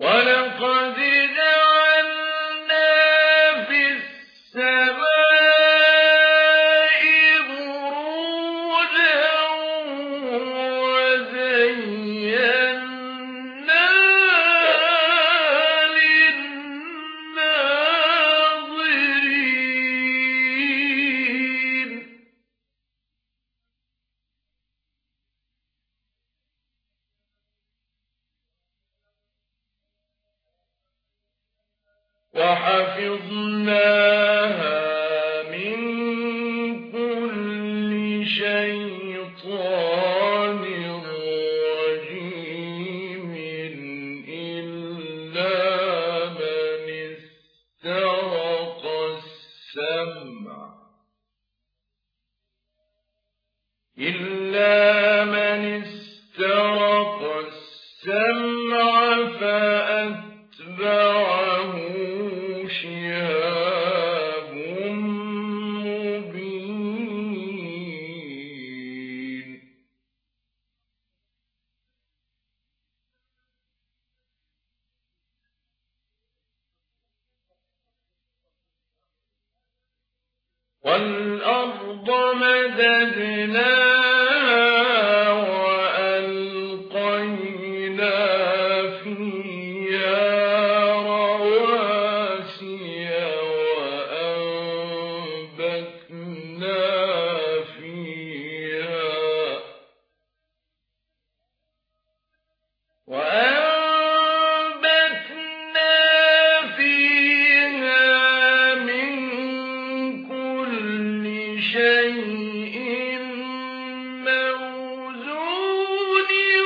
وَلَقَدْ جَعَلْنَا فِي السَّمَاءِ بُرُوجًا وَزَيَّنَّاهَا لِلنَّاظِرِينَ وَحَفِظْنَاهَا مِن كُلِّ شَيْطَانٍ رَّجِيمٍ إِلَّا مَنِ اسْتَرَقَ السَّمْعَ فَأَتْبَعَهُ شِهَابٌ مُّبِينٌ وَالْأَرْضَ مَدَدْنَاهَا وَأَلْقَيْنَا فِيهَا رَوَاسِيَ وَأَنبَتْنَا فيها مِن كُلِّ شَيْءٍ مَّوْزُونٍ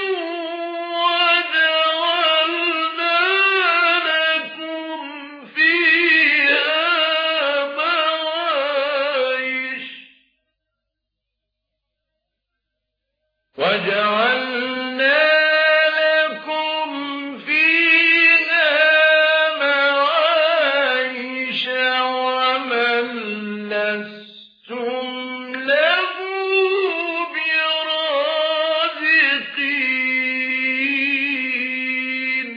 وَجَعَلْنَا لَكُمْ فِيهَا مَعَايِشَ وَمَن لَّسْتُمْ لَهُ بِرَازِقِينَ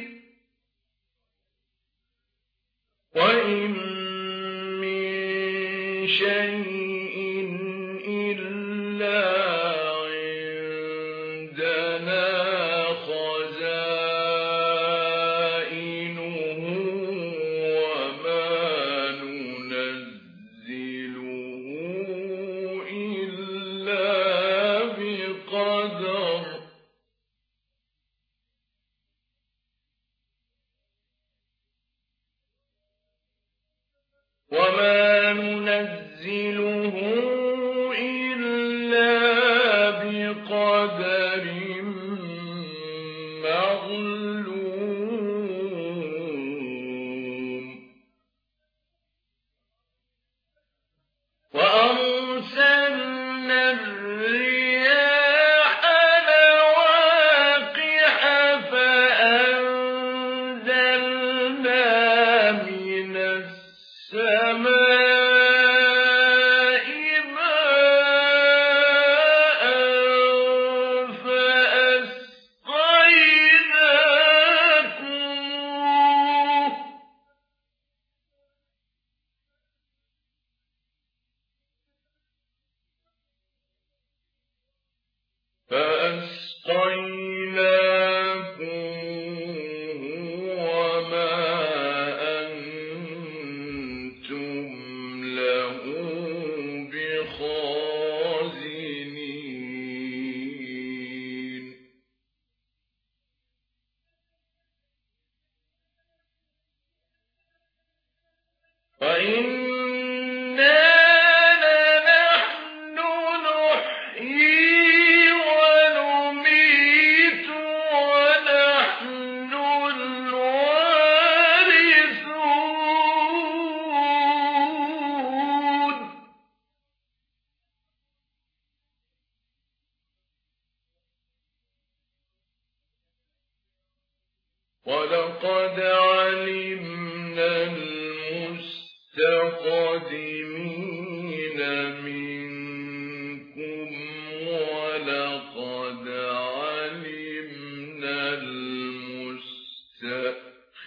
وَإِن مِّن شَيْءٍ إِلَّا عِندَنَا خَزَائِنُهُ وَمَا نُنَزِّلُهُ إِلَّا بِقَدَرٍ مَّعْلُومٍ وَأَرْسَلْنَا الرِّيَاحَ لَوَاقِحَ فَأَنزَلْنَا مِنَ السَّمَاءِ مَاءً فَأَسْقَيْنَاكُمُوهُ وَمَا أَنتُمْ لَهُ بِخَازِنِينَ وَإِنَّا لَنَحْنُ نُحْيِي وَنُمِيتُ وَنَحْنُ الْوَارِثُونَ وَلَقَدْ عَلِمْنَا الْمُسْتَقْدِمِينَ مِنكُمْ وَلَقَدْ عَلِمْنَا الْمُسْتَأْخِرِينَ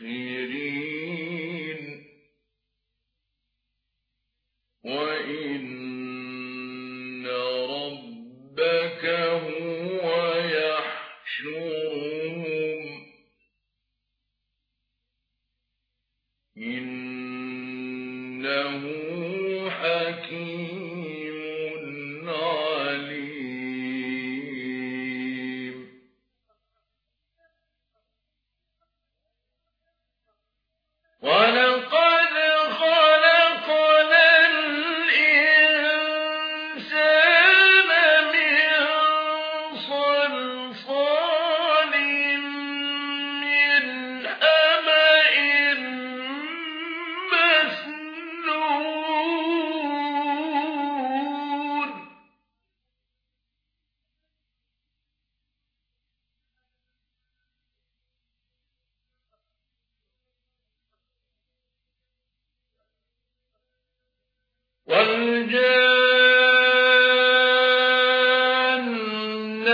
وَالْجَانَّ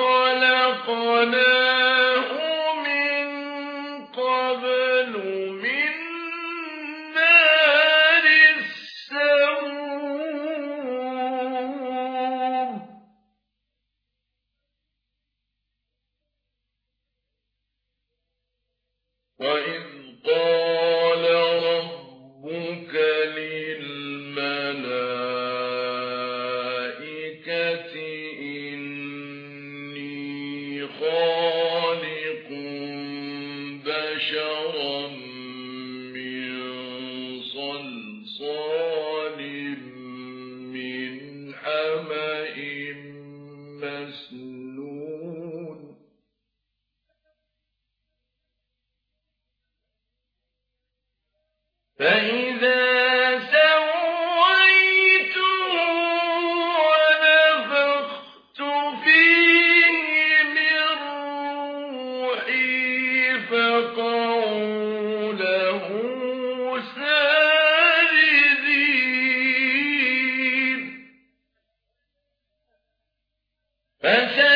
خَلَقْنَاهُ مِن قَبْلُ مِن نَّارِ السَّمُومِ وَإِذْ قَالَ رَبُّكَ لِلْمَلَائِكَةِ إِنِّي خَالِقٌ بَشَرًا مِّن صَلْصَالٍ مِّنْ حَمَإٍ مَّسْنُونٍ فَإِذَا سَوَّيْتُهُ وَنَفَخْتُ فِيهِ مِن رُّوحِي فَقَعُوا لَهُ سَاجِدِينَ